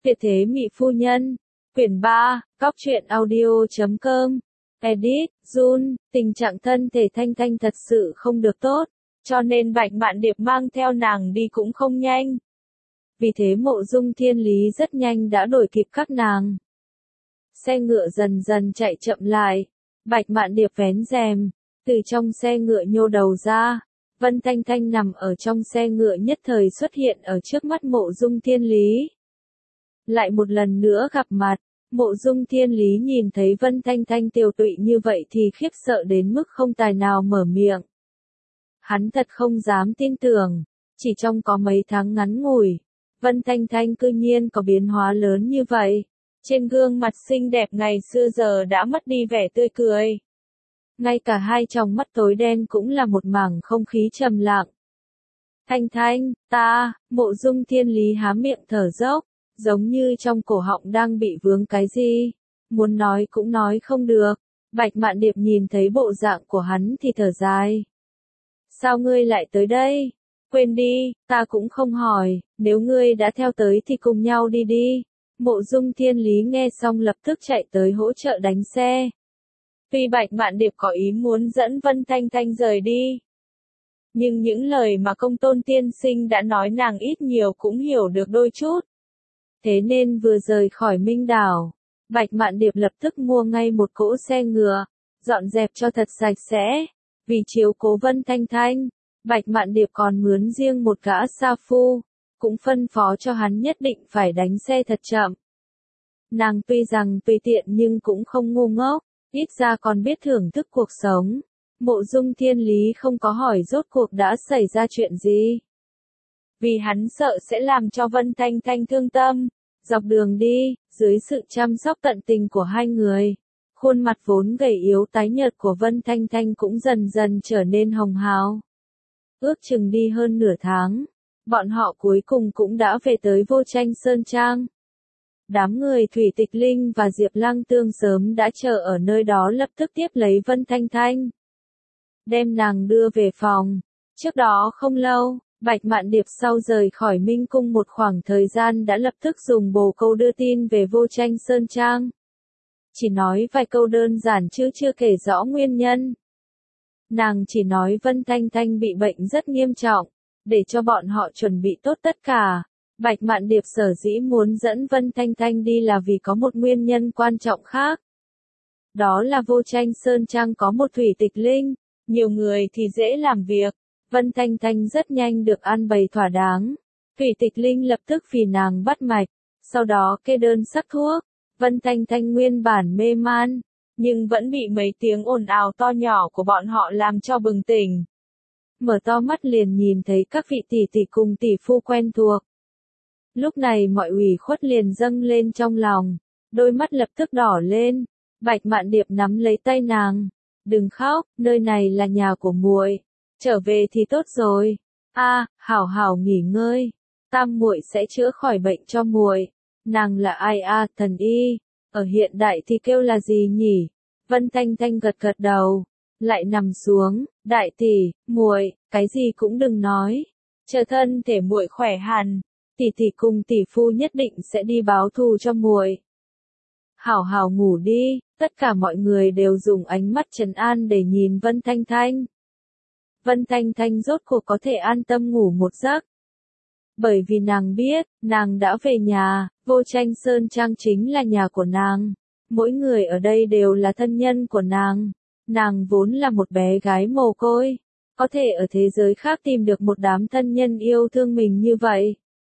Tuyệt thế mỹ phu nhân. Quyển 3, Cóc truyện audio.com. Edit, Jun, tình trạng thân thể Thanh Thanh thật sự không được tốt, cho nên Bạch Mạn Điệp mang theo nàng đi cũng không nhanh. Vì thế Mộ Dung Thiên Lý rất nhanh đã đuổi kịp các nàng. Xe ngựa dần dần chạy chậm lại, Bạch Mạn Điệp vén rèm, từ trong xe ngựa nhô đầu ra. Vân Thanh Thanh nằm ở trong xe ngựa nhất thời xuất hiện ở trước mắt Mộ Dung Thiên Lý. Lại một lần nữa gặp mặt, Mộ Dung Thiên Lý nhìn thấy Vân Thanh Thanh tiều tụy như vậy thì khiếp sợ đến mức không tài nào mở miệng. Hắn thật không dám tin tưởng, chỉ trong có mấy tháng ngắn ngủi, Vân Thanh Thanh cư nhiên có biến hóa lớn như vậy. Trên gương mặt xinh đẹp ngày xưa giờ đã mất đi vẻ tươi cười. Ngay cả hai tròng mắt tối đen cũng là một mảng không khí trầm lặng. Thanh Thanh, Mộ Dung Thiên Lý há miệng thở dốc, giống như trong cổ họng đang bị vướng cái gì, muốn nói cũng nói không được. Bạch Mạn Điệp nhìn thấy bộ dạng của hắn thì thở dài. Sao ngươi lại tới đây? Quên đi, ta cũng không hỏi, nếu ngươi đã theo tới thì cùng nhau đi đi. Mộ Dung Thiên Lý nghe xong lập tức chạy tới hỗ trợ đánh xe. Tuy Bạch Mạn Điệp có ý muốn dẫn Vân Thanh Thanh rời đi, nhưng những lời mà Công Tôn tiên sinh đã nói nàng ít nhiều cũng hiểu được đôi chút. Thế nên vừa rời khỏi Minh Đảo, Bạch Mạn Điệp lập tức mua ngay một cỗ xe ngựa, dọn dẹp cho thật sạch sẽ. Vì chiếu cố Vân Thanh Thanh, Bạch Mạn Điệp còn mướn riêng một gã sa phu, cũng phân phó cho hắn nhất định phải đánh xe thật chậm. Nàng tuy rằng tùy tiện nhưng cũng không ngu ngốc, ít ra còn biết thưởng thức cuộc sống. Mộ Dung Thiên Lý không có hỏi rốt cuộc đã xảy ra chuyện gì. Vì hắn sợ sẽ làm cho Vân Thanh Thanh thương tâm. Dọc đường đi, dưới sự chăm sóc tận tình của hai người, khuôn mặt vốn gầy yếu tái nhợt của Vân Thanh Thanh cũng dần dần trở nên hồng hào. Ước chừng đi hơn nửa tháng, bọn họ cuối cùng cũng đã về tới Vô Tranh Sơn Trang. Đám người Thủy Tịch Linh và Diệp Lăng Tương sớm đã chờ ở nơi đó lập tức tiếp lấy Vân Thanh Thanh, đem nàng đưa về phòng. Trước đó không lâu, Bạch Mạn Điệp sau rời khỏi Minh Cung một khoảng thời gian đã lập tức dùng bồ câu đưa tin về Vô Tranh Sơn Trang. Chỉ nói vài câu đơn giản chứ chưa kể rõ nguyên nhân. Nàng chỉ nói Vân Thanh Thanh bị bệnh rất nghiêm trọng, để cho bọn họ chuẩn bị tốt tất cả. Bạch Mạn Điệp sở dĩ muốn dẫn Vân Thanh Thanh đi là vì có một nguyên nhân quan trọng khác. Đó là Vô Tranh Sơn Trang có một Thủy Tịch Linh, nhiều người thì dễ làm việc. Vân Thanh Thanh rất nhanh được an bày thỏa đáng. Thủy Tịch Linh lập tức vì nàng bắt mạch, sau đó kê đơn sắc thuốc. Vân Thanh Thanh nguyên bản mê man, nhưng vẫn bị mấy tiếng ồn ào to nhỏ của bọn họ làm cho bừng tỉnh. Mở to mắt liền nhìn thấy các vị tỷ tỷ cùng tỷ phu quen thuộc. Lúc này mọi ủy khuất liền dâng lên trong lòng, đôi mắt lập tức đỏ lên. Bạch Mạn Điệp nắm lấy tay nàng, đừng khóc, nơi này là nhà của muội, trở về thì tốt rồi. Hảo hảo nghỉ ngơi, tam muội sẽ chữa khỏi bệnh cho muội. Nàng là ai thần y, ở hiện đại thì kêu là gì nhỉ? Vân Thanh Thanh gật gật đầu, lại nằm xuống. Đại tỷ, muội, cái gì cũng đừng nói, chờ thân thể muội khỏe hẳn, tỷ tỷ cùng tỷ phu nhất định sẽ đi báo thù cho muội. Hảo hảo ngủ đi. Tất cả mọi người đều dùng ánh mắt trấn an để nhìn Vân Thanh Thanh. Vân Thanh Thanh rốt cuộc có thể an tâm ngủ một giấc. Bởi vì nàng biết, nàng đã về nhà, Vô Tranh Sơn Trang chính là nhà của nàng. Mỗi người ở đây đều là thân nhân của nàng. Nàng vốn là một bé gái mồ côi, có thể ở thế giới khác tìm được một đám thân nhân yêu thương mình như vậy.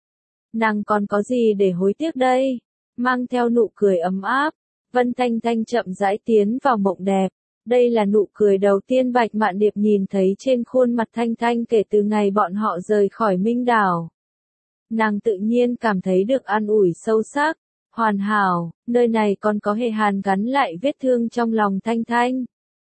Nàng còn có gì để hối tiếc đây? Mang theo nụ cười ấm áp, Vân Thanh Thanh chậm rãi tiến vào mộng đẹp. Đây là nụ cười đầu tiên Bạch Mạn Điệp nhìn thấy trên khuôn mặt Thanh Thanh kể từ ngày bọn họ rời khỏi Minh Đảo. Nàng tự nhiên cảm thấy được an ủi sâu sắc, hoàn hảo, nơi này còn có Hề Hàn gắn lại vết thương trong lòng Thanh Thanh.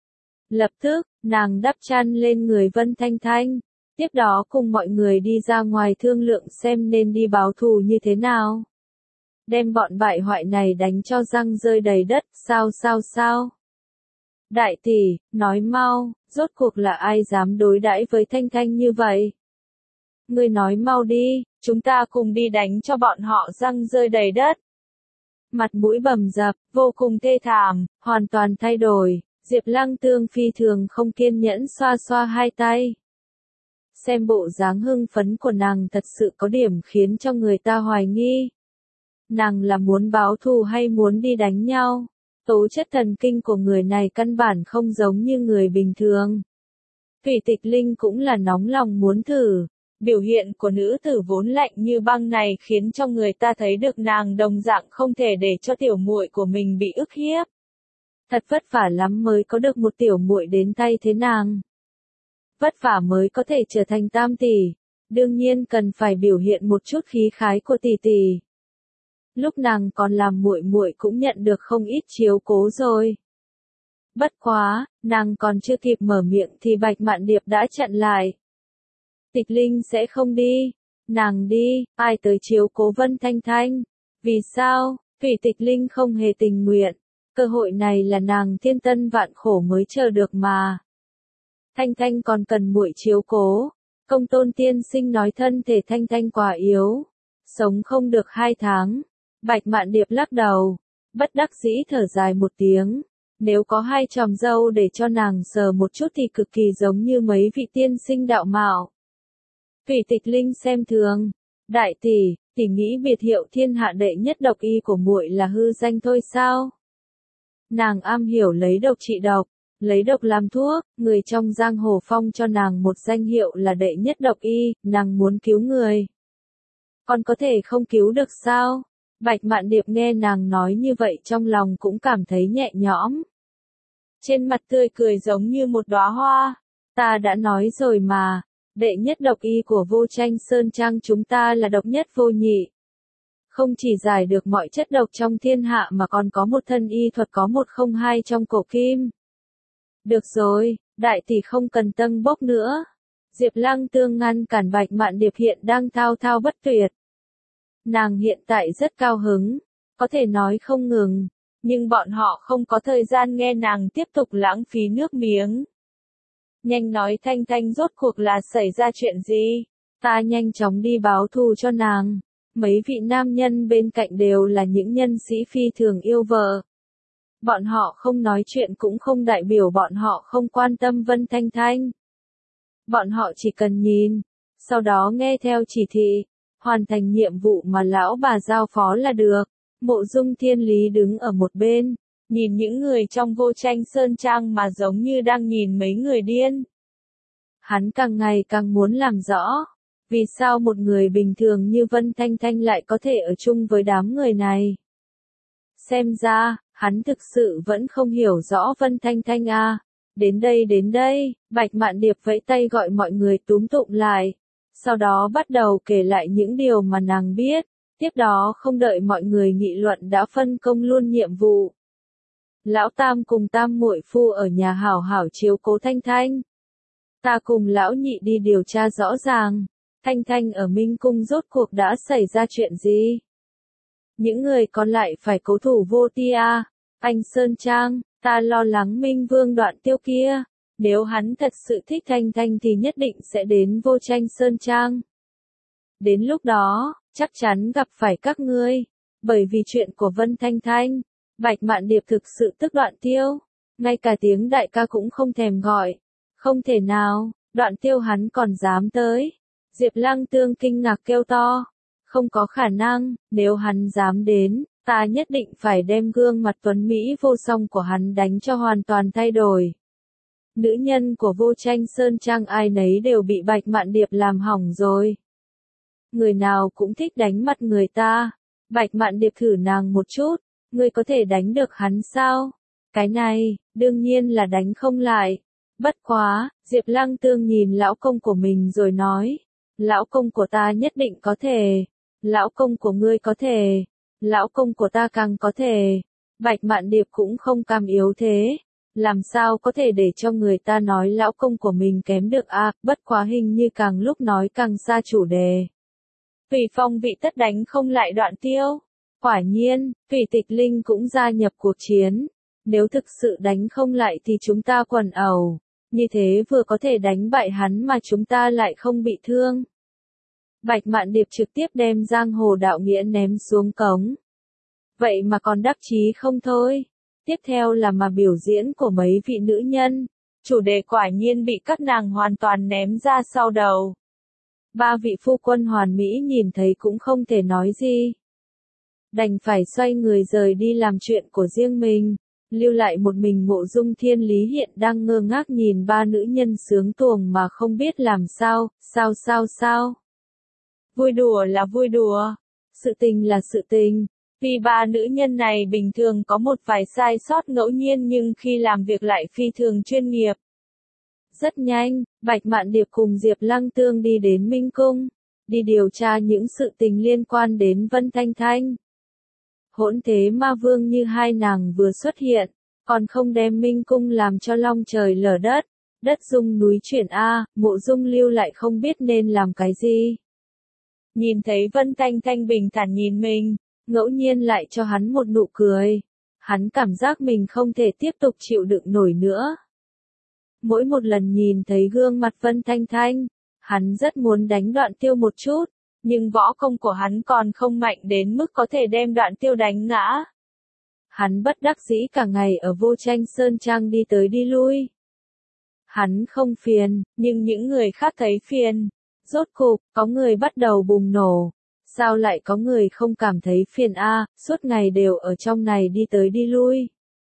Lập tức, nàng đắp chăn lên người Vân Thanh Thanh, tiếp đó cùng mọi người đi ra ngoài thương lượng xem nên đi báo thù như thế nào. Đem bọn bại hoại này đánh cho răng rơi đầy đất, sao? Đại tỷ, nói mau, rốt cuộc là ai dám đối đãi với Thanh Thanh như vậy? Ngươi nói mau đi, chúng ta cùng đi đánh cho bọn họ răng rơi đầy đất. Mặt mũi bầm dập, vô cùng thê thảm, hoàn toàn thay đổi, Diệp Lăng Tương phi thường không kiên nhẫn xoa xoa hai tay. Xem bộ dáng hưng phấn của nàng thật sự có điểm khiến cho người ta hoài nghi. Nàng là muốn báo thù hay muốn đi đánh nhau? Tố chất thần kinh của người này căn bản không giống như người bình thường. Thủy Tịch Linh cũng là nóng lòng muốn thử. Biểu hiện của nữ tử vốn lạnh như băng này khiến cho người ta thấy được nàng đồng dạng không thể để cho tiểu muội của mình bị ức hiếp. Thật vất vả lắm mới có được một tiểu muội đến tay thế nàng. Vất vả mới có thể trở thành tam tỷ, đương nhiên cần phải biểu hiện một chút khí khái của tỷ tỷ. Lúc nàng còn làm muội muội cũng nhận được không ít chiếu cố rồi. Bất quá, nàng còn chưa kịp mở miệng thì Bạch Mạn Điệp đã chặn lại. Tịch Linh sẽ không đi, nàng đi, ai tới chiếu cố Vân Thanh Thanh? Vì sao? Thủy Tịch Linh không hề tình nguyện, cơ hội này là nàng thiên tân vạn khổ mới chờ được mà. Thanh Thanh còn cần muội chiếu cố. Công Tôn tiên sinh nói thân thể Thanh Thanh quá yếu, sống không được 2 tháng. Bạch Mạn Điệp lắc đầu, bất đắc dĩ thở dài một tiếng. Nếu có 2 chòm râu để cho nàng sờ một chút thì cực kỳ giống như mấy vị tiên sinh đạo mạo. Thủy Tịch Linh xem thường, đại tỷ, tỷ nghĩ biệt hiệu thiên hạ đệ nhất độc y của muội là hư danh thôi sao? Nàng am hiểu lấy độc trị độc, lấy độc làm thuốc, người trong giang hồ phong cho nàng một danh hiệu là đệ nhất độc y, nàng muốn cứu người. Còn có thể không cứu được sao? Bạch Mạn Điệp nghe nàng nói như vậy trong lòng cũng cảm thấy nhẹ nhõm. Trên mặt tươi cười giống như một đóa hoa, ta đã nói rồi mà, đệ nhất độc y của Vô Tranh Sơn Trang chúng ta là độc nhất vô nhị. Không chỉ giải được mọi chất độc trong thiên hạ mà còn có một thân y thuật có 102 trong cổ kim. Được rồi, đại tỷ không cần tâng bốc nữa. Diệp Lăng Tương ngăn cản Bạch Mạn Điệp hiện đang thao thao bất tuyệt. Nàng hiện tại rất cao hứng, có thể nói không ngừng, nhưng bọn họ không có thời gian nghe nàng tiếp tục lãng phí nước miếng. Nhanh nói Thanh Thanh rốt cuộc là xảy ra chuyện gì, ta nhanh chóng đi báo thù cho nàng. Mấy vị nam nhân bên cạnh đều là những nhân sĩ phi thường yêu vợ. Bọn họ không nói chuyện cũng không đại biểu bọn họ không quan tâm Vân Thanh Thanh. Bọn họ chỉ cần nhìn, sau đó nghe theo chỉ thị, hoàn thành nhiệm vụ mà lão bà giao phó là được. Mộ Dung Thiên Lý đứng ở một bên, nhìn những người trong Vô Tranh Sơn Trang mà giống như đang nhìn mấy người điên. Hắn càng ngày càng muốn làm rõ, vì sao một người bình thường như Vân Thanh Thanh lại có thể ở chung với đám người này. Xem ra, hắn thực sự vẫn không hiểu rõ Vân Thanh Thanh à. Đến đây, Bạch Mạn Điệp vẫy tay gọi mọi người túm tụm lại. Sau đó bắt đầu kể lại những điều mà nàng biết. Tiếp đó không đợi mọi người nghị luận đã phân công luôn nhiệm vụ. Lão Tam cùng Tam muội phu ở nhà hảo hảo chiếu cố Thanh Thanh. Ta cùng lão nhị đi điều tra rõ ràng. Thanh Thanh ở Minh Cung rốt cuộc đã xảy ra chuyện gì? Những người còn lại phải cố thủ Vô Tia, anh Sơn Trang, ta lo lắng Minh Vương Đoạn Tiêu kia. Nếu hắn thật sự thích Thanh Thanh thì nhất định sẽ đến Vô Tranh Sơn Trang. Đến lúc đó, chắc chắn gặp phải các ngươi. Bởi vì chuyện của Vân Thanh Thanh, Bạch Mạn Điệp thực sự tức Đoạn Tiêu. Ngay cả tiếng đại ca cũng không thèm gọi. Không thể nào, Đoạn Tiêu hắn còn dám tới. Diệp Lăng Tương kinh ngạc kêu to. Không có khả năng, nếu hắn dám đến, ta nhất định phải đem gương mặt tuấn Mỹ vô song của hắn đánh cho hoàn toàn thay đổi. Nữ nhân của Vô Tranh Sơn Trang ai nấy đều bị Bạch Mạn Điệp làm hỏng rồi. Người nào cũng thích đánh mặt người ta. Bạch Mạn Điệp thử nàng một chút, ngươi có thể đánh được hắn sao? Cái này, đương nhiên là đánh không lại. Bất quá, Diệp Lăng Tương nhìn lão công của mình rồi nói. Lão công của ta nhất định có thể. Lão công của ngươi có thể. Lão công của ta càng có thể. Bạch Mạn Điệp cũng không cam yếu thế. Làm sao có thể để cho người ta nói lão công của mình kém được à, bất quá hình như càng lúc nói càng xa chủ đề. Tùy Phong vị tất đánh không lại Đoạn Tiêu. Quả nhiên, Thủy Tịch Linh cũng gia nhập cuộc chiến. Nếu thực sự đánh không lại thì chúng ta quần ẩu. Như thế vừa có thể đánh bại hắn mà chúng ta lại không bị thương. Bạch Mạn Điệp trực tiếp đem giang hồ đạo nghĩa ném xuống cống. Vậy mà còn đắc chí không thôi. Tiếp theo là mà biểu diễn của mấy vị nữ nhân. Chủ đề quả nhiên bị các nàng hoàn toàn ném ra sau đầu. Ba vị phu quân hoàn mỹ nhìn thấy cũng không thể nói gì. Đành phải xoay người rời đi làm chuyện của riêng mình. Lưu lại một mình Mộ Dung Thiên Lý hiện đang ngơ ngác nhìn ba nữ nhân sướng tuồng mà không biết làm sao. Vui đùa là vui đùa. Sự tình là sự tình. Vì ba nữ nhân này bình thường có một vài sai sót ngẫu nhiên nhưng khi làm việc lại phi thường chuyên nghiệp. Rất nhanh, Bạch Mạn Điệp cùng Diệp Lăng Tương đi đến Minh Cung, đi điều tra những sự tình liên quan đến Vân Thanh Thanh. Hỗn Thế Ma Vương như hai nàng vừa xuất hiện, còn không đem Minh Cung làm cho long trời lở đất, đất rung núi chuyển Mộ Dung lưu lại không biết nên làm cái gì. Nhìn thấy Vân Thanh Thanh bình thản nhìn mình, ngẫu nhiên lại cho hắn một nụ cười. Hắn cảm giác mình không thể tiếp tục chịu đựng nổi nữa. Mỗi một lần nhìn thấy gương mặt Vân Thanh Thanh, hắn rất muốn đánh Đoạn Tiêu một chút, nhưng võ công của hắn còn không mạnh đến mức có thể đem Đoạn Tiêu đánh ngã. Hắn bất đắc dĩ cả ngày ở Vô Tranh Sơn Trang đi tới đi lui. Hắn không phiền, nhưng những người khác thấy phiền. Rốt cục, có người bắt đầu bùng nổ. Sao lại có người không cảm thấy phiền suốt ngày đều ở trong này đi tới đi lui.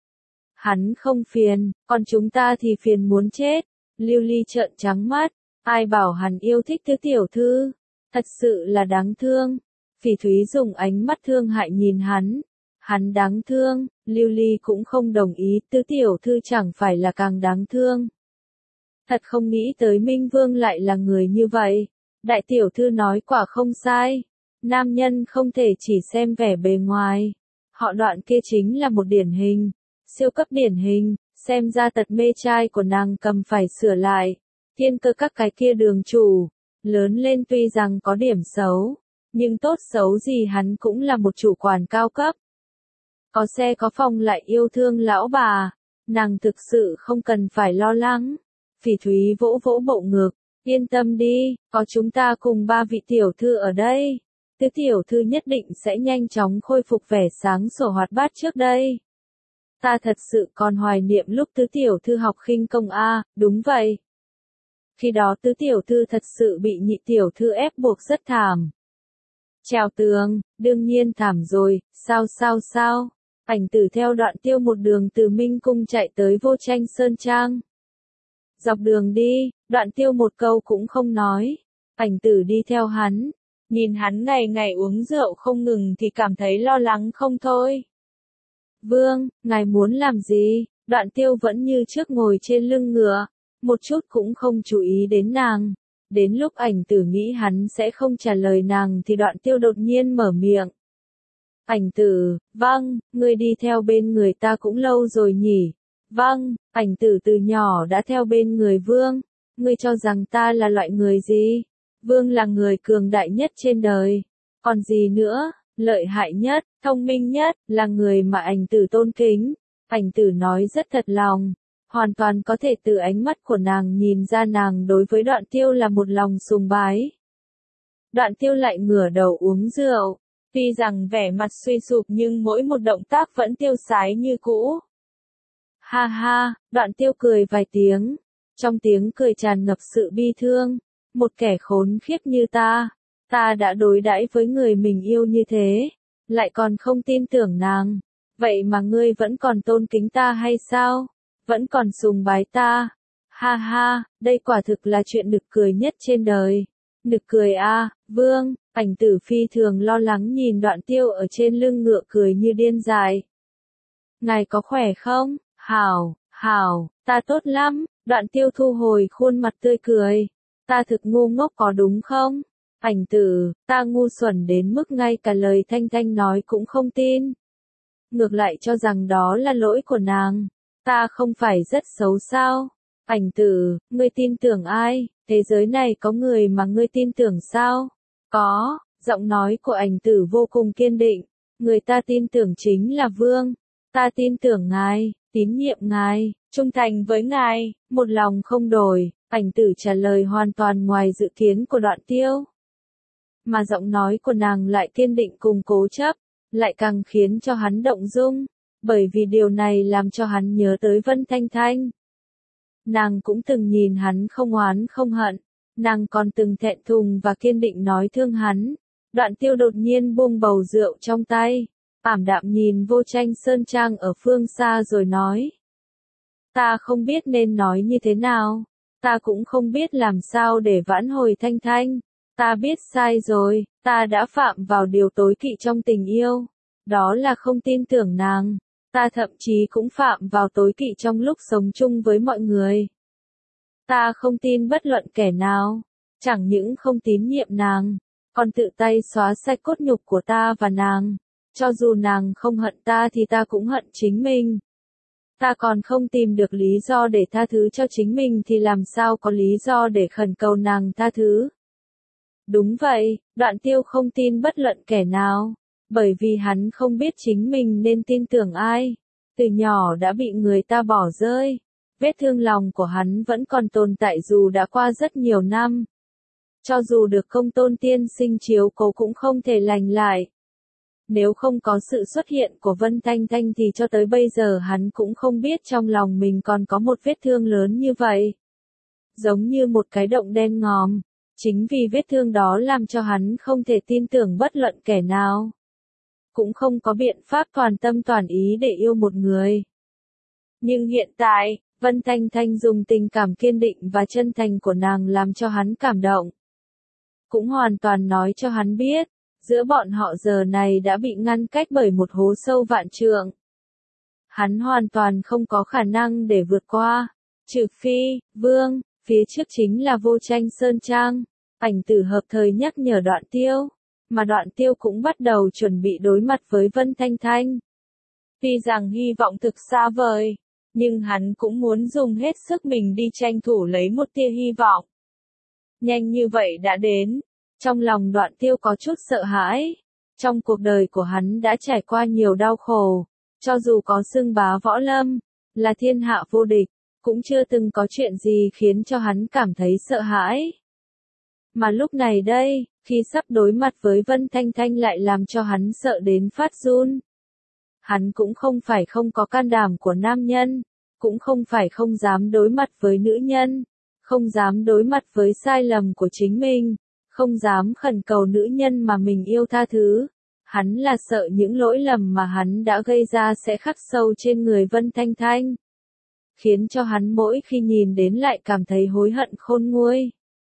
Hắn không phiền, còn chúng ta thì phiền muốn chết. Lưu Ly trợn trắng mắt, ai bảo hắn yêu thích tứ tiểu thư, thật sự là đáng thương. Phỉ Thúy dùng ánh mắt thương hại nhìn hắn đáng thương, Lưu Ly cũng không đồng ý, tứ tiểu thư chẳng phải là càng đáng thương. Thật không nghĩ tới Minh Vương lại là người như vậy. Đại tiểu thư nói quả không sai. Nam nhân không thể chỉ xem vẻ bề ngoài. Họ Đoạn kia chính là một điển hình. Siêu cấp điển hình, xem ra tật mê trai của nàng cầm phải sửa lại. Thiên Cơ các cái kia đường chủ. Lớn lên tuy rằng có điểm xấu. Nhưng tốt xấu gì hắn cũng là một chủ quản cao cấp. Có xe có phòng lại yêu thương lão bà. Nàng thực sự không cần phải lo lắng. Phỉ Thúy vỗ vỗ bộ ngực, yên tâm đi, có chúng ta cùng ba vị tiểu thư ở đây. Tứ tiểu thư nhất định sẽ nhanh chóng khôi phục vẻ sáng sủa hoạt bát trước đây. Ta thật sự còn hoài niệm lúc tứ tiểu thư học khinh công đúng vậy. Khi đó tứ tiểu thư thật sự bị nhị tiểu thư ép buộc rất thảm. Trèo tường, đương nhiên thảm rồi, sao? Ảnh Tử theo Đoạn Tiêu một đường từ Minh Cung chạy tới Vô Tranh Sơn Trang. Dọc đường đi, Đoạn Tiêu một câu cũng không nói. Ảnh Tử đi theo hắn. Nhìn hắn ngày ngày uống rượu không ngừng thì cảm thấy lo lắng không thôi. Vương, ngài muốn làm gì? Đoạn Tiêu vẫn như trước ngồi trên lưng ngựa. Một chút cũng không chú ý đến nàng. Đến lúc Ảnh Tử nghĩ hắn sẽ không trả lời nàng thì Đoạn Tiêu đột nhiên mở miệng. Ảnh Tử, vâng, ngươi đi theo bên người ta cũng lâu rồi nhỉ? Vâng, Ảnh Tử từ nhỏ đã theo bên người Vương. Ngươi cho rằng ta là loại người gì? Vương là người cường đại nhất trên đời. Còn gì nữa? Lợi hại nhất, thông minh nhất, là người mà Ảnh Tử tôn kính. Ảnh Tử nói rất thật lòng. Hoàn toàn có thể từ ánh mắt của nàng nhìn ra nàng đối với Đoạn Tiêu là một lòng sùng bái. Đoạn Tiêu lại ngửa đầu uống rượu. Tuy rằng vẻ mặt suy sụp nhưng mỗi một động tác vẫn tiêu sái như cũ. Ha ha, Đoạn Tiêu cười vài tiếng. Trong tiếng cười tràn ngập sự bi thương. Một kẻ khốn khiếp như ta đã đối đãi với người mình yêu như thế, lại còn không tin tưởng nàng. Vậy mà ngươi vẫn còn tôn kính ta hay sao? Vẫn còn sùng bái ta? Ha ha, đây quả thực là chuyện nực cười nhất trên đời. Nực cười Vương, Ảnh Tử phi thường lo lắng nhìn Đoạn Tiêu ở trên lưng ngựa cười như điên dại. Ngài có khỏe không? Hảo, ta tốt lắm. Đoạn Tiêu thu hồi khuôn mặt tươi cười. Ta thực ngu ngốc có đúng không? Ảnh Tử, ta ngu xuẩn đến mức ngay cả lời Thanh Thanh nói cũng không tin. Ngược lại cho rằng đó là lỗi của nàng. Ta không phải rất xấu sao? Ảnh Tử, ngươi tin tưởng ai? Thế giới này có người mà ngươi tin tưởng sao? Có, giọng nói của Ảnh Tử vô cùng kiên định. Người ta tin tưởng chính là Vương. Ta tin tưởng ngài, tín nhiệm ngài, trung thành với ngài, một lòng không đổi. Ảnh Tử trả lời hoàn toàn ngoài dự kiến của Đoạn Tiêu. mà giọng nói của nàng lại kiên định cùng cố chấp, lại càng khiến cho hắn động dung, bởi vì điều này làm cho hắn nhớ tới Vân Thanh Thanh. Nàng cũng từng nhìn hắn không oán không hận, nàng còn từng thẹn thùng và kiên định nói thương hắn. Đoạn Tiêu đột nhiên buông bầu rượu trong tay, ảm đạm nhìn Vô Tranh Sơn Trang ở phương xa rồi nói. Ta không biết nên nói như thế nào, ta cũng không biết làm sao để vãn hồi Thanh Thanh, ta biết sai rồi, ta đã phạm vào điều tối kỵ trong tình yêu, đó là không tin tưởng nàng, ta thậm chí cũng phạm vào tối kỵ trong lúc sống chung với mọi người. Ta không tin bất luận kẻ nào, chẳng những không tín nhiệm nàng, còn tự tay xóa sạch cốt nhục của ta và nàng, cho dù nàng không hận ta thì ta cũng hận chính mình. Ta còn không tìm được lý do để tha thứ cho chính mình thì làm sao có lý do để khẩn cầu nàng tha thứ. Đúng vậy, Đoạn Tiêu không tin bất luận kẻ nào, bởi vì hắn không biết chính mình nên tin tưởng ai. Từ nhỏ đã bị người ta bỏ rơi, vết thương lòng của hắn vẫn còn tồn tại dù đã qua rất nhiều năm. Cho dù được Công Tôn tiên sinh chiếu cố cũng không thể lành lại. Nếu không có sự xuất hiện của Vân Thanh Thanh thì cho tới bây giờ hắn cũng không biết trong lòng mình còn có một vết thương lớn như vậy. Giống như một cái động đen ngòm, chính vì vết thương đó làm cho hắn không thể tin tưởng bất luận kẻ nào. Cũng không có biện pháp toàn tâm toàn ý để yêu một người. Nhưng hiện tại, Vân Thanh Thanh dùng tình cảm kiên định và chân thành của nàng làm cho hắn cảm động. Cũng hoàn toàn nói cho hắn biết, giữa bọn họ giờ này đã bị ngăn cách bởi một hố sâu vạn trượng. Hắn hoàn toàn không có khả năng để vượt qua, trừ phi, Vương, phía trước chính là Vô Tranh Sơn Trang. Ảnh Tử hợp thời nhắc nhở Đoạn Tiêu, mà Đoạn Tiêu cũng bắt đầu chuẩn bị đối mặt với Vân Thanh Thanh. Tuy rằng hy vọng thực xa vời, nhưng hắn cũng muốn dùng hết sức mình đi tranh thủ lấy một tia hy vọng. Nhanh như vậy đã đến, trong lòng Đoạn Tiêu có chút sợ hãi. Trong cuộc đời của hắn đã trải qua nhiều đau khổ, cho dù có xưng bá võ lâm, là thiên hạ vô địch, cũng chưa từng có chuyện gì khiến cho hắn cảm thấy sợ hãi. Mà lúc này đây, khi sắp đối mặt với Vân Thanh Thanh lại làm cho hắn sợ đến phát run. Hắn cũng không phải không có can đảm của nam nhân, cũng không phải không dám đối mặt với nữ nhân, không dám đối mặt với sai lầm của chính mình, không dám khẩn cầu nữ nhân mà mình yêu tha thứ. Hắn là sợ những lỗi lầm mà hắn đã gây ra sẽ khắc sâu trên người Vân Thanh Thanh, khiến cho hắn mỗi khi nhìn đến lại cảm thấy hối hận khôn nguôi.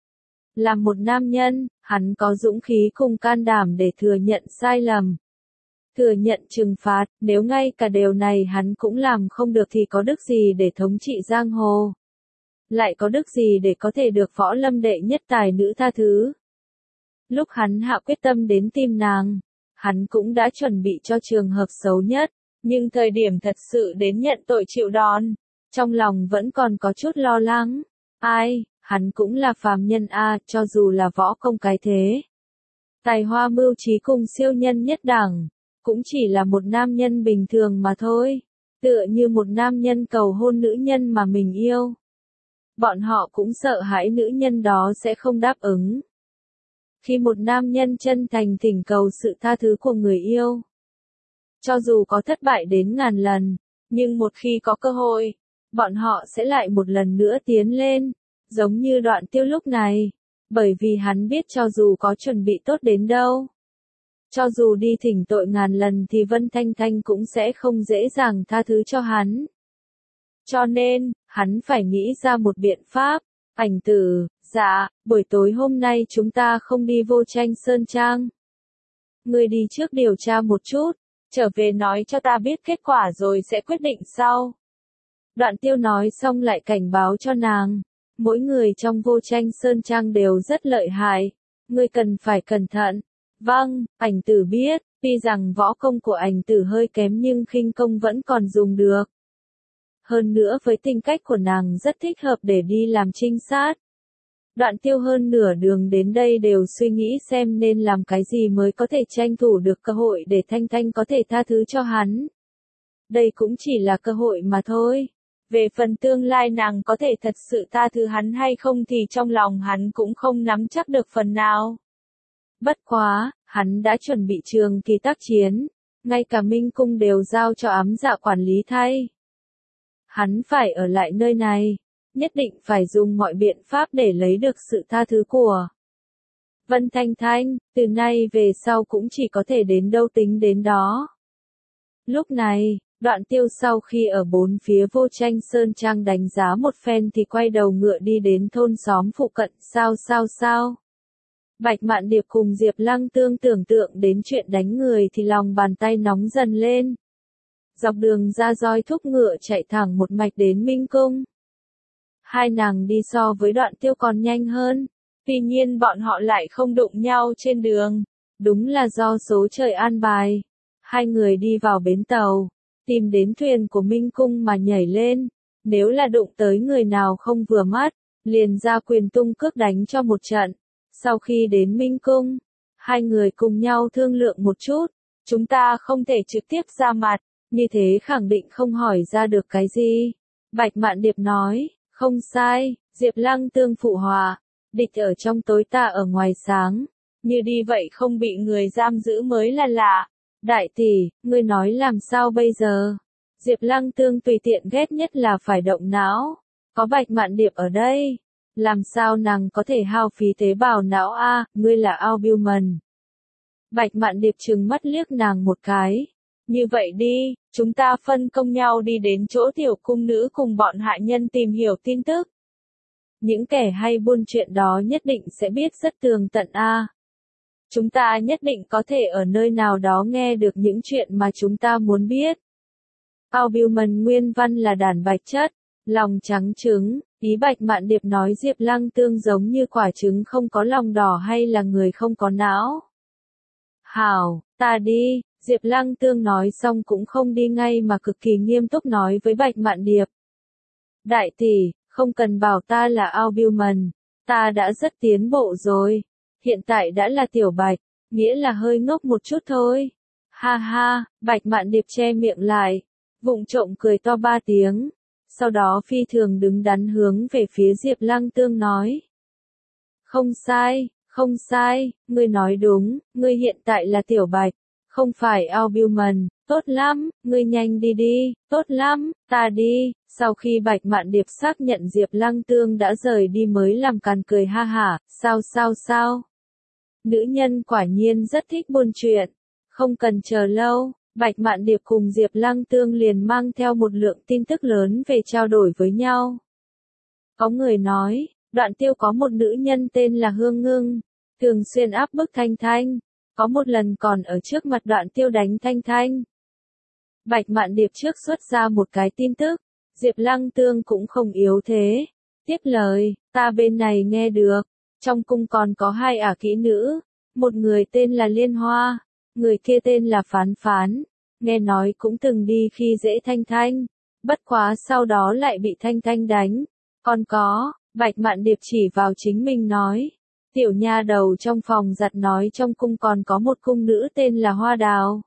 Là một nam nhân, hắn có dũng khí cùng can đảm để thừa nhận sai lầm, thừa nhận trừng phạt, nếu ngay cả điều này hắn cũng làm không được thì có đức gì để thống trị giang hồ? Lại có đức gì để có thể được võ lâm đệ nhất tài nữ tha thứ? Lúc hắn hạ quyết tâm đến tìm nàng, hắn cũng đã chuẩn bị cho trường hợp xấu nhất, nhưng thời điểm thật sự đến nhận tội chịu đòn, trong lòng vẫn còn có chút lo lắng. Ai, hắn cũng là phàm nhân a, cho dù là võ công cái thế, tài hoa mưu trí cùng siêu nhân nhất đẳng, cũng chỉ là một nam nhân bình thường mà thôi, tựa như một nam nhân cầu hôn nữ nhân mà mình yêu. Bọn họ cũng sợ hãi nữ nhân đó sẽ không đáp ứng. Khi một nam nhân chân thành thỉnh cầu sự tha thứ của người yêu, cho dù có thất bại đến ngàn lần, nhưng một khi có cơ hội, bọn họ sẽ lại một lần nữa tiến lên, giống như Đoạn Tiêu lúc này, bởi vì hắn biết cho dù có chuẩn bị tốt đến đâu, cho dù đi thỉnh tội ngàn lần thì Vân Thanh Thanh cũng sẽ không dễ dàng tha thứ cho hắn. Cho nên, hắn phải nghĩ ra một biện pháp. Ảnh Tử, dạ, buổi tối hôm nay chúng ta không đi Vô Tranh Sơn Trang. Ngươi đi trước điều tra một chút, trở về nói cho ta biết kết quả rồi sẽ quyết định sau. Đoạn Tiêu nói xong lại cảnh báo cho nàng, mỗi người trong Vô Tranh Sơn Trang đều rất lợi hại, ngươi cần phải cẩn thận. Vâng, Ảnh Tử biết, tuy rằng võ công của Ảnh Tử hơi kém nhưng khinh công vẫn còn dùng được. Hơn nữa với tính cách của nàng rất thích hợp để đi làm trinh sát. Đoạn Tiêu hơn nửa đường đến đây đều suy nghĩ xem nên làm cái gì mới có thể tranh thủ được cơ hội để Thanh Thanh có thể tha thứ cho hắn. Đây cũng chỉ là cơ hội mà thôi. Về phần tương lai nàng có thể thật sự tha thứ hắn hay không thì trong lòng hắn cũng không nắm chắc được phần nào. Bất quá, hắn đã chuẩn bị trường kỳ tác chiến, ngay cả Minh Cung đều giao cho ám dạ quản lý thay. Hắn phải ở lại nơi này, nhất định phải dùng mọi biện pháp để lấy được sự tha thứ của Vân Thanh Thanh, từ nay về sau cũng chỉ có thể đến đâu tính đến đó. Lúc này, Đoạn Tiêu sau khi ở bốn phía Vô Tranh Sơn Trang đánh giá một phen thì quay đầu ngựa đi đến thôn xóm phụ cận. Sao? Bạch Mạn Điệp cùng Diệp Lăng Tương tưởng tượng đến chuyện đánh người thì lòng bàn tay nóng dần lên. Dọc đường ra roi thúc ngựa chạy thẳng một mạch đến Minh Cung. Hai nàng đi so với Đoạn Tiêu còn nhanh hơn, tuy nhiên bọn họ lại không đụng nhau trên đường, đúng là do số trời an bài. Hai người đi vào bến tàu, tìm đến thuyền của Minh Cung mà nhảy lên, nếu là đụng tới người nào không vừa mắt, liền ra quyền tung cước đánh cho một trận. Sau khi đến Minh Cung, hai người cùng nhau thương lượng một chút, chúng ta không thể trực tiếp ra mặt, như thế khẳng định không hỏi ra được cái gì. Bạch Mạn Điệp nói, không sai, Diệp Lăng Tương phụ họa, địch ở trong tối ta ở ngoài sáng, như đi vậy không bị người giam giữ mới là lạ. Đại tỷ, ngươi nói làm sao bây giờ? Diệp Lăng Tương tùy tiện ghét nhất là phải động não, có Bạch Mạn Điệp ở đây. Làm sao nàng có thể hao phí tế bào não a, ngươi là albumin. Bạch Mạn Điệp trừng mắt liếc nàng một cái. Như vậy đi, chúng ta phân công nhau đi đến chỗ tiểu cung nữ cùng bọn hạ nhân tìm hiểu tin tức. Những kẻ hay buôn chuyện đó nhất định sẽ biết rất tường tận a. Chúng ta nhất định có thể ở nơi nào đó nghe được những chuyện mà chúng ta muốn biết. Albumin nguyên văn là đàn bạch chất, lòng trắng trứng. Ý Bạch Mạn Điệp nói Diệp Lăng Tương giống như quả trứng không có lòng đỏ hay là người không có não. Hảo, ta đi, Diệp Lăng Tương nói xong cũng không đi ngay mà cực kỳ nghiêm túc nói với Bạch Mạn Điệp. Đại tỷ, không cần bảo ta là albumin, ta đã rất tiến bộ rồi, hiện tại đã là tiểu bạch, nghĩa là hơi ngốc một chút thôi. Ha ha, Bạch Mạn Điệp che miệng lại, vụng trộm cười to 3 tiếng. Sau đó phi thường đứng đắn hướng về phía Diệp Lăng Tương nói. Không sai, ngươi nói đúng, ngươi hiện tại là tiểu bạch, không phải albumin, tốt lắm, ngươi nhanh đi đi, tốt lắm, ta đi. Sau khi Bạch Mạn Điệp xác nhận Diệp Lăng Tương đã rời đi mới làm càn cười ha hả, sao? Nữ nhân quả nhiên rất thích buôn chuyện, không cần chờ lâu. Bạch Mạn Điệp cùng Diệp Lăng Tương liền mang theo một lượng tin tức lớn về trao đổi với nhau. Có người nói, Đoạn Tiêu có một nữ nhân tên là Hương Ngưng, thường xuyên áp bức Thanh Thanh, có một lần còn ở trước mặt Đoạn Tiêu đánh Thanh Thanh. Bạch Mạn Điệp trước xuất ra một cái tin tức, Diệp Lăng Tương cũng không yếu thế. Tiếp lời, ta bên này nghe được, trong cung còn có 2 ả kỹ nữ, một người tên là Liên Hoa. Người kia tên là Phán Phán, nghe nói cũng từng đi khi dễ Thanh Thanh, bất quá sau đó lại bị Thanh Thanh đánh. Còn có, Bạch Mạn Điệp chỉ vào chính mình nói, tiểu nha đầu trong phòng giặt nói trong cung còn có một cung nữ tên là Hoa Đào.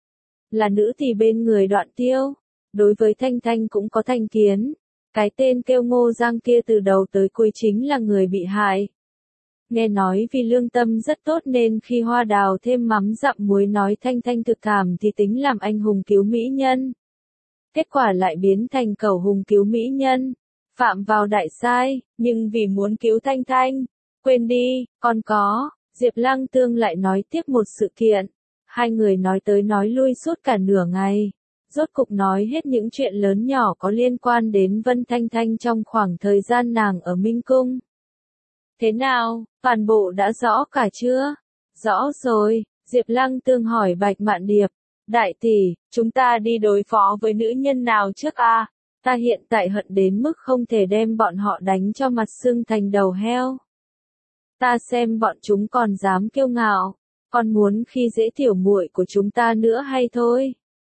Là nữ thì bên người Đoạn Tiêu, đối với Thanh Thanh cũng có thành kiến, cái tên kêu Ngô Giang kia từ đầu tới cuối chính là người bị hại. Nghe nói vì lương tâm rất tốt nên khi Hoa Đào thêm mắm dặm muối nói Thanh Thanh thực thảm thì tính làm anh hùng cứu mỹ nhân. Kết quả lại biến thành cẩu hùng cứu mỹ nhân, phạm vào đại sai, nhưng vì muốn cứu Thanh Thanh, quên đi, còn có, Diệp Lăng Tương lại nói tiếp một sự kiện. Hai người nói tới nói lui suốt cả nửa ngày, rốt cục nói hết những chuyện lớn nhỏ có liên quan đến Vân Thanh Thanh trong khoảng thời gian nàng ở Minh Cung. Thế nào, toàn bộ đã rõ cả chưa? Rõ rồi, Diệp Lăng Tương hỏi Bạch Mạn Điệp. Đại tỷ, chúng ta đi đối phó với nữ nhân nào trước a? Ta hiện tại hận đến mức không thể đem bọn họ đánh cho mặt sưng thành đầu heo. Ta xem bọn chúng còn dám kiêu ngạo, còn muốn khi dễ tiểu muội của chúng ta nữa hay thôi.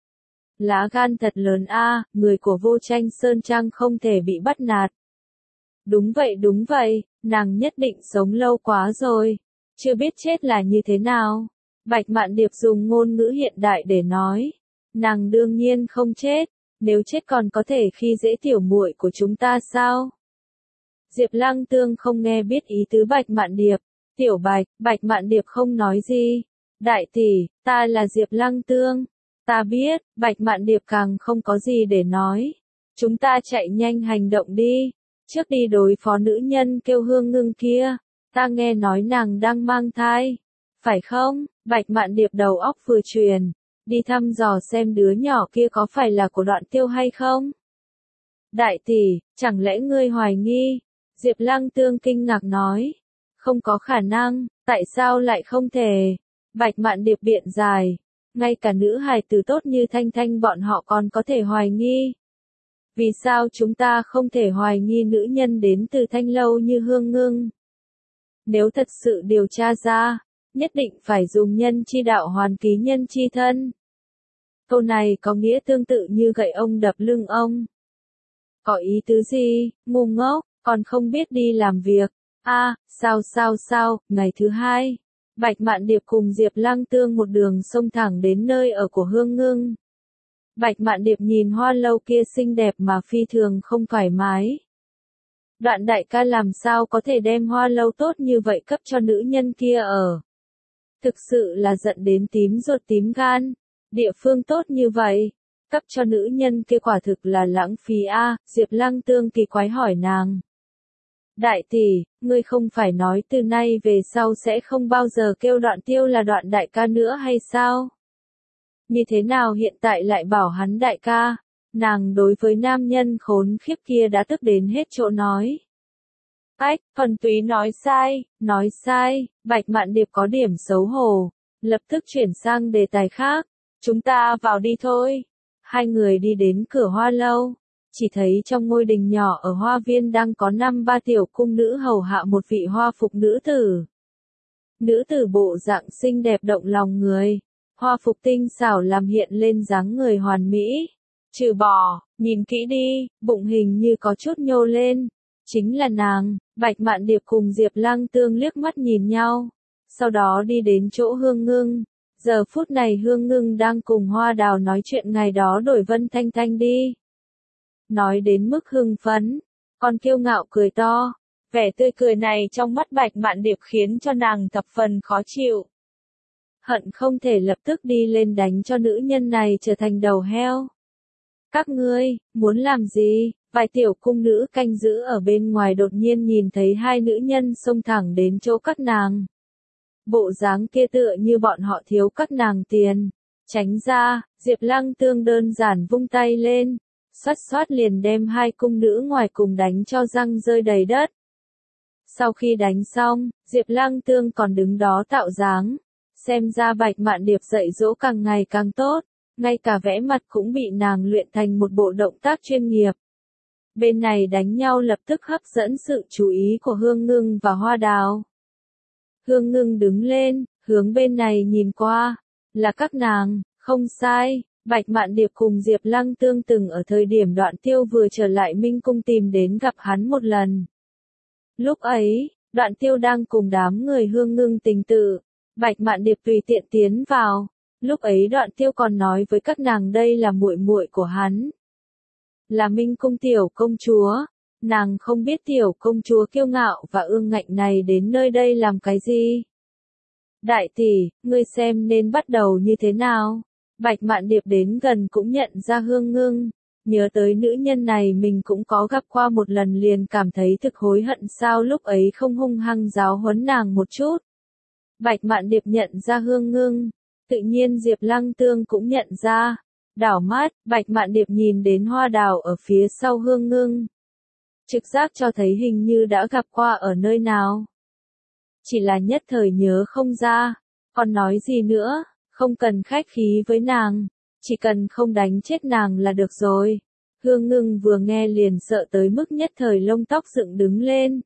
Lá gan thật lớn a, người của Vô Tranh Sơn Trang không thể bị bắt nạt. Đúng vậy, nàng nhất định sống lâu quá rồi, chưa biết chết là như thế nào. Bạch Mạn Điệp dùng ngôn ngữ hiện đại để nói, nàng đương nhiên không chết, nếu chết còn có thể khi dễ tiểu muội của chúng ta sao? Diệp Lăng Tương không nghe biết ý tứ Bạch Mạn Điệp, Tiểu Bạch, Bạch Mạn Điệp không nói gì. Đại tỷ, ta là Diệp Lăng Tương. Ta biết, Bạch Mạn Điệp càng không có gì để nói. Chúng ta chạy nhanh hành động đi. Trước đi đối phó nữ nhân kêu Hương Ngưng kia. Ta nghe nói nàng đang mang thai. Phải không? Bạch Mạn Điệp đầu óc vừa chuyển. Đi thăm dò xem đứa nhỏ kia có phải là của Đoạn Tiêu hay không? Đại tỷ, chẳng lẽ ngươi hoài nghi? Diệp Lăng Tương kinh ngạc nói. Không có khả năng, tại sao lại không thể? Bạch Mạn Điệp biện giải. Ngay cả nữ hài tử tốt như Thanh Thanh bọn họ còn có thể hoài nghi. Vì sao chúng ta không thể hoài nghi nữ nhân đến từ Thanh Lâu như Hương Ngưng? Nếu thật sự điều tra ra, nhất định phải dùng nhân chi đạo hoàn ký nhân chi thân. Câu này có nghĩa tương tự như gậy ông đập lưng ông. Có ý tứ gì, ngu ngốc, còn không biết đi làm việc. Sao, ngày thứ hai. Bạch Mạn Điệp cùng Diệp Lăng Tương một đường xông thẳng đến nơi ở của Hương Ngưng. Bạch Mạn Điệp nhìn hoa lâu kia xinh đẹp mà phi thường không thoải mái. Đoạn đại ca làm sao có thể đem hoa lâu tốt như vậy cấp cho nữ nhân kia ở. Thực sự là giận đến tím ruột tím gan. Địa phương tốt như vậy, cấp cho nữ nhân kia quả thực là lãng phí a. Diệp Lăng Tương kỳ quái hỏi nàng. Đại tỷ, ngươi không phải nói từ nay về sau sẽ không bao giờ kêu Đoạn Tiêu là Đoạn đại ca nữa hay sao? Như thế nào hiện tại lại bảo hắn đại ca? Nàng đối với nam nhân khốn khiếp kia đã tức đến hết chỗ nói. Thuần túy nói sai, Bạch Mạn Điệp có điểm xấu hổ, lập tức chuyển sang đề tài khác. Chúng ta vào đi thôi. Hai người đi đến cửa hoa lâu, chỉ thấy trong ngôi đình nhỏ ở hoa viên đang có 5-3 tiểu cung nữ hầu hạ một vị hoa phục nữ tử. Nữ tử bộ dạng xinh đẹp động lòng người, hoa phục tinh xảo làm hiện lên dáng người hoàn mỹ. Trừ bỏ, nhìn kỹ đi, bụng hình như có chút nhô lên. Chính là nàng. Bạch Mạn Điệp cùng Diệp Lăng Tương liếc mắt nhìn nhau. Sau đó đi đến chỗ Hương Ngưng. Giờ phút này Hương Ngưng đang cùng Hoa Đào nói chuyện ngày đó đổi Vân Thanh Thanh đi. Nói đến mức hưng phấn, còn kiêu ngạo cười to. Vẻ tươi cười này trong mắt Bạch Mạn Điệp khiến cho nàng thập phần khó chịu. Hận không thể lập tức đi lên đánh cho nữ nhân này trở thành đầu heo. Các ngươi, muốn làm gì? Vài tiểu cung nữ canh giữ ở bên ngoài đột nhiên nhìn thấy hai nữ nhân xông thẳng đến chỗ các nàng. Bộ dáng kia tựa như bọn họ thiếu các nàng tiền. Tránh ra, Diệp Lăng Tương đơn giản vung tay lên. Xoát liền đem hai cung nữ ngoài cùng đánh cho răng rơi đầy đất. Sau khi đánh xong, Diệp Lăng Tương còn đứng đó tạo dáng. Xem ra Bạch Mạn Điệp dạy dỗ càng ngày càng tốt. Ngay cả vẽ mặt cũng bị nàng luyện thành một bộ động tác chuyên nghiệp. Bên này đánh nhau lập tức hấp dẫn sự chú ý của Hương Ngưng và Hoa Đào. Hương Ngưng đứng lên, hướng bên này nhìn qua. Là các nàng, không sai. Bạch Mạn Điệp cùng Diệp Lăng Tương từng ở thời điểm Đoạn Tiêu vừa trở lại Minh Cung tìm đến gặp hắn một lần. Lúc ấy, Đoạn Tiêu đang cùng đám người Hương Ngưng tình tự. Bạch Mạn Điệp tùy tiện tiến vào. Lúc ấy Đoạn Tiêu còn nói với các nàng đây là muội muội của hắn. Là Minh Cung tiểu công chúa. Nàng không biết tiểu công chúa kiêu ngạo và ương ngạnh này đến nơi đây làm cái gì. Đại tỷ, ngươi xem nên bắt đầu như thế nào? Bạch Mạn Điệp đến gần cũng nhận ra Hương Ngưng. Nhớ tới nữ nhân này mình cũng có gặp qua một lần liền cảm thấy thực hối hận sao lúc ấy không hung hăng giáo huấn nàng một chút. Bạch Mạn Điệp nhận ra Hương Ngưng. Tự nhiên Diệp Lăng Tương cũng nhận ra. Đảo mắt, Bạch Mạn Điệp nhìn đến Hoa Đào ở phía sau Hương Ngưng. Trực giác cho thấy hình như đã gặp qua ở nơi nào. Chỉ là nhất thời nhớ không ra. Còn nói gì nữa, không cần khách khí với nàng. Chỉ cần không đánh chết nàng là được rồi. Hương Ngưng vừa nghe liền sợ tới mức nhất thời lông tóc dựng đứng lên.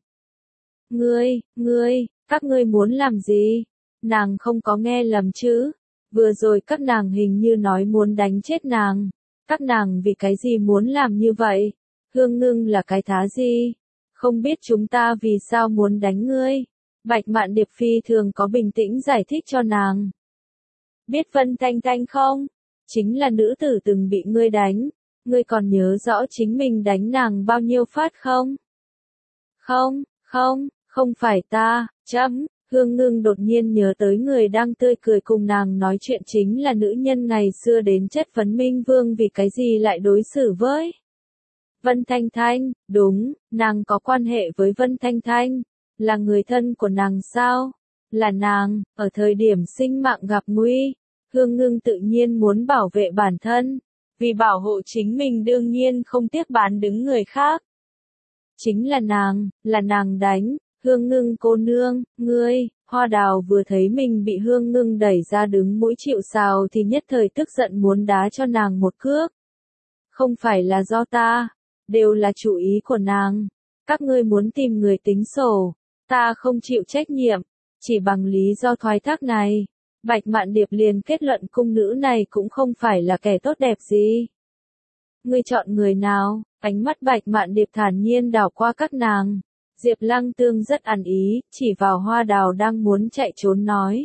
Các ngươi muốn làm gì? Nàng không có nghe lầm chứ? Vừa rồi các nàng hình như nói muốn đánh chết nàng. Các nàng vì cái gì muốn làm như vậy? Hương Ngưng là cái thá gì? Không biết chúng ta vì sao muốn đánh ngươi? Bạch Mạn Điệp phi thường có bình tĩnh giải thích cho nàng. Biết Vân Thanh Thanh không? Chính là nữ tử từng bị ngươi đánh. Ngươi còn nhớ rõ chính mình đánh nàng bao nhiêu phát không? Không phải ta, Hương Ngưng đột nhiên nhớ tới người đang tươi cười cùng nàng nói chuyện chính là nữ nhân ngày xưa đến chất vấn Minh Vương vì cái gì lại đối xử với Vân Thanh Thanh. Đúng, nàng có quan hệ với Vân Thanh Thanh, là người thân của nàng sao? Là nàng, ở thời điểm sinh mạng gặp nguy, Hương Ngưng tự nhiên muốn bảo vệ bản thân, vì bảo hộ chính mình đương nhiên không tiếc bán đứng người khác. Chính là nàng đánh. Hương Ngưng cô nương, ngươi. Hoa Đào vừa thấy mình bị Hương Ngưng đẩy ra đứng mũi chịu sào thì nhất thời tức giận muốn đá cho nàng một cước. Không phải là do ta, đều là chủ ý của nàng. Các ngươi muốn tìm người tính sổ, ta không chịu trách nhiệm, chỉ bằng lý do thoái thác này. Bạch Mạn Điệp liền kết luận cung nữ này cũng không phải là kẻ tốt đẹp gì. Ngươi chọn người nào? Ánh mắt Bạch Mạn Điệp thản nhiên đảo qua các nàng. Diệp Lăng Tương rất ăn ý, chỉ vào Hoa Đào đang muốn chạy trốn nói.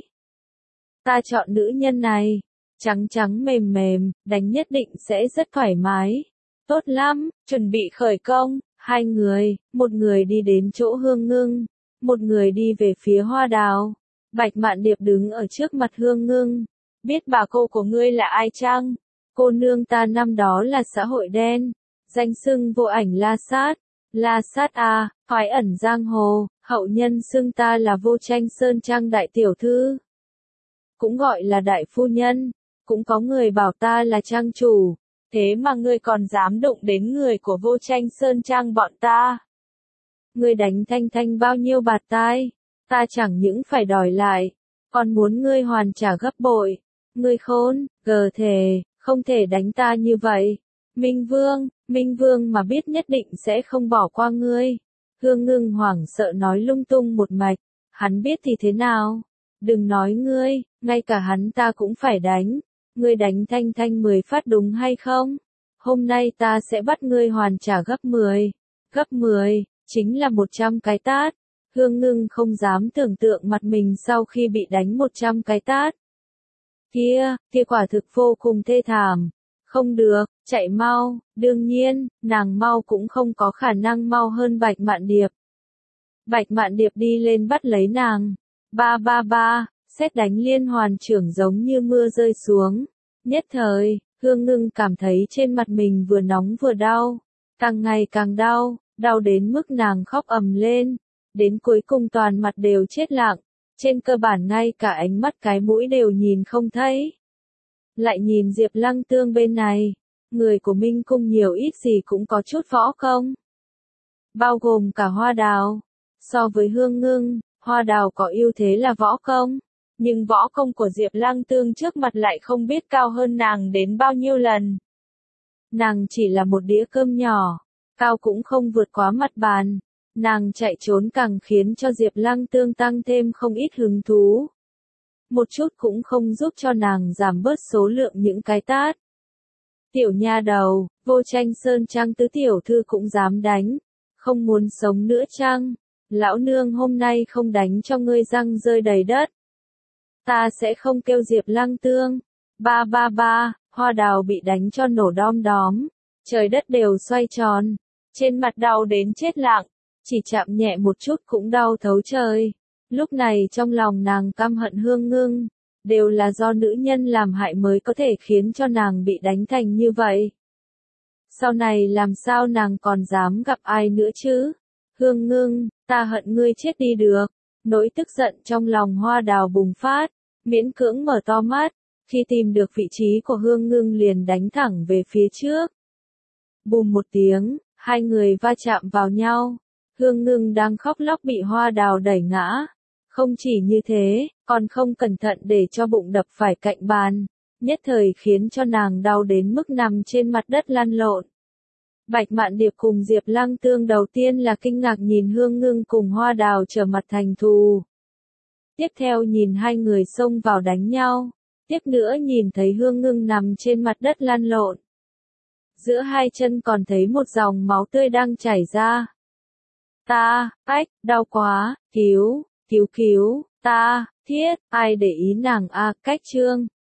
Ta chọn nữ nhân này, trắng trắng mềm mềm, đánh nhất định sẽ rất thoải mái. Tốt lắm, chuẩn bị khởi công, hai người, một người đi đến chỗ Hương Ngưng, một người đi về phía Hoa Đào. Bạch Mạn Điệp đứng ở trước mặt Hương Ngưng. Biết bà cô của ngươi là ai chăng? Cô nương ta năm đó là xã hội đen, danh xưng vô ảnh La Sát. La Sát à, thoái ẩn giang hồ, hậu nhân xưng ta là Vô Tranh Sơn Trang đại tiểu thư. Cũng gọi là đại phu nhân, cũng có người bảo ta là trang chủ, thế mà ngươi còn dám đụng đến người của Vô Tranh Sơn Trang bọn ta. Ngươi đánh Thanh Thanh bao nhiêu bạt tai, ta chẳng những phải đòi lại, còn muốn ngươi hoàn trả gấp bội. Ngươi khốn, gờ thề, không thể đánh ta như vậy. Minh Vương mà biết nhất định sẽ không bỏ qua ngươi. Hương Ngưng hoảng sợ nói lung tung một mạch, hắn biết thì thế nào? Đừng nói ngươi, ngay cả hắn ta cũng phải đánh. Ngươi đánh Thanh Thanh 10 phát đúng hay không? Hôm nay ta sẽ bắt ngươi hoàn trả gấp 10. Gấp 10, chính là 100 cái tát. Hương Ngưng không dám tưởng tượng mặt mình sau khi bị đánh 100 cái tát. Kia quả thực vô cùng thê thảm. Không được, chạy mau, đương nhiên, nàng mau cũng không có khả năng mau hơn Bạch Mạn Điệp. Bạch Mạn Điệp đi lên bắt lấy nàng. Ba, sét đánh liên hoàn trưởng giống như mưa rơi xuống. Nhất thời, Hương Ngưng cảm thấy trên mặt mình vừa nóng vừa đau, càng ngày càng đau, đau đến mức nàng khóc ầm lên, đến cuối cùng toàn mặt đều chết lặng, trên cơ bản ngay cả ánh mắt cái mũi đều nhìn không thấy. Lại nhìn Diệp Lăng Tương bên này, người của Minh Cung nhiều ít gì cũng có chút võ công. Bao gồm cả Hoa Đào. So với Hương Ngưng, Hoa Đào có ưu thế là võ công, nhưng võ công của Diệp Lăng Tương trước mặt lại không biết cao hơn nàng đến bao nhiêu lần. Nàng chỉ là một đĩa cơm nhỏ, cao cũng không vượt quá mặt bàn. Nàng chạy trốn càng khiến cho Diệp Lăng Tương tăng thêm không ít hứng thú. Một chút cũng không giúp cho nàng giảm bớt số lượng những cái tát. Tiểu nha đầu, Vô Tranh Sơn Trang tứ tiểu thư cũng dám đánh. Không muốn sống nữa chăng? Lão nương hôm nay không đánh cho ngươi răng rơi đầy đất. Ta sẽ không kêu Diệp Lăng Tương. Ba, Hoa Đào bị đánh cho nổ đom đóm. Trời đất đều xoay tròn. Trên mặt đau đến chết lặng. Chỉ chạm nhẹ một chút cũng đau thấu trời. Lúc này trong lòng nàng căm hận Hương Ngưng. Đều là do nữ nhân làm hại mới có thể khiến cho nàng bị đánh thành như vậy. Sau này làm sao nàng còn dám gặp ai nữa chứ? Hương Ngưng, ta hận ngươi chết đi được. Nỗi tức giận trong lòng Hoa Đào bùng phát, miễn cưỡng mở to mắt, khi tìm được vị trí của Hương Ngưng liền đánh thẳng về phía trước. Bùm một tiếng, hai người va chạm vào nhau. Hương Ngưng đang khóc lóc bị Hoa Đào đẩy ngã. Không chỉ như thế, còn không cẩn thận để cho bụng đập phải cạnh bàn, nhất thời khiến cho nàng đau đến mức nằm trên mặt đất lăn lộn. Bạch Mạn Điệp cùng Diệp Lăng Tương đầu tiên là kinh ngạc nhìn Hương Ngưng cùng Hoa Đào trở mặt thành thù. Tiếp theo nhìn hai người xông vào đánh nhau. Tiếp nữa nhìn thấy Hương Ngưng nằm trên mặt đất lăn lộn. Giữa hai chân còn thấy một dòng máu tươi đang chảy ra. Đau quá, cứu, ta, thiết, ai để ý nàng a, cách trương.